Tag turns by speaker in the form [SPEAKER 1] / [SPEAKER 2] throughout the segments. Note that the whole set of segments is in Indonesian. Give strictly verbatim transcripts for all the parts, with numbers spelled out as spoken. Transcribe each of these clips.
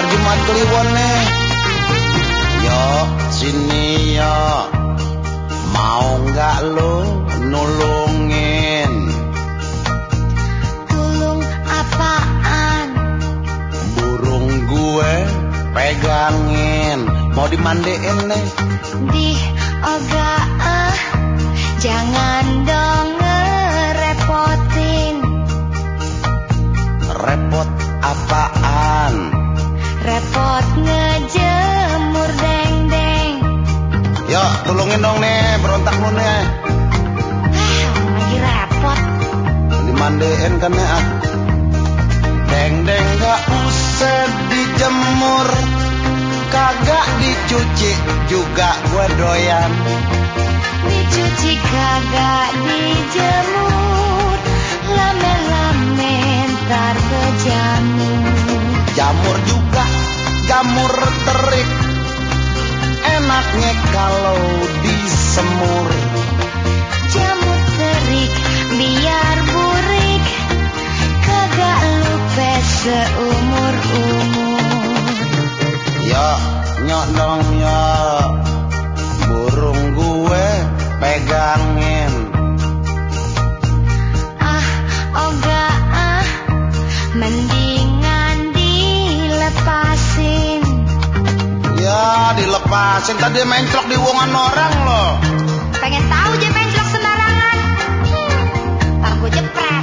[SPEAKER 1] Jumat Kliwon nih. Yo sini yo, mau nggak lo nulungin?
[SPEAKER 2] Tulung apaan?
[SPEAKER 1] Burung gue pegangin, mau dimandiin nih.
[SPEAKER 2] Di oga ah, jangan dong ngerepotin.
[SPEAKER 1] Repot apaan?
[SPEAKER 2] Repot ngejemur deng-deng.
[SPEAKER 1] Yo tulungin dong nih, berontak lu nih.
[SPEAKER 2] Ah, lagi repot.
[SPEAKER 1] Dimandiin kan nih ah. Deng-deng gak usah dijemur, kagak dicuci juga gue doyan.
[SPEAKER 2] Dicuci kagak dijemur, lame-lame ntar berjamur.
[SPEAKER 1] Jamur juga jamur terik, enaknya kalau disemur.
[SPEAKER 2] Jamur terik biar burik, kagak lupa seumur-umur.
[SPEAKER 1] Ya nyok dong ya, burung gue pegangin.
[SPEAKER 2] Ah, oga ah, mendingan dilepasin.
[SPEAKER 1] Ya dilepasin, tadi menclok di uangan orang loh.
[SPEAKER 2] Pengen tahu je menclok sembarangan. Hmm, ntar gue jepret.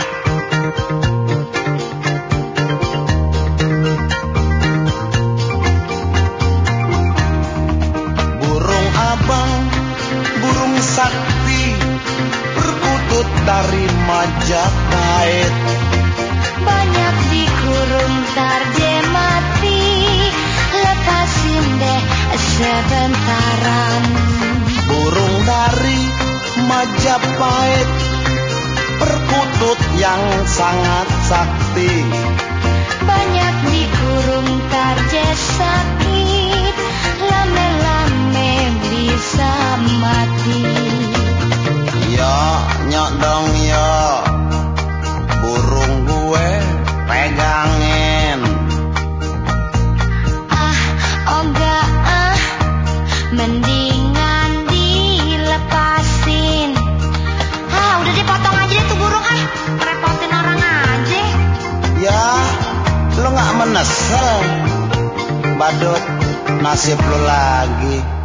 [SPEAKER 1] Burung abang, burung sakti, perkutut dari Majapahit.
[SPEAKER 2] Banyak dikurung ntar je mati, lepasin deh sebentaran.
[SPEAKER 1] Burung dari Majapahit, perkutut yang sangat sakti.
[SPEAKER 2] Banyak dikurung ntar je sakit, lame-lame bisa mati.
[SPEAKER 1] Yo nyok dong yo, burung gue pegangin.
[SPEAKER 2] Ah, oga ah, mendingan dilepasin. Ah, udah dipotong aja deh tuh burung ah, repotin orang aja.
[SPEAKER 1] Ya lo gak menesel, badut nasib lo lagi.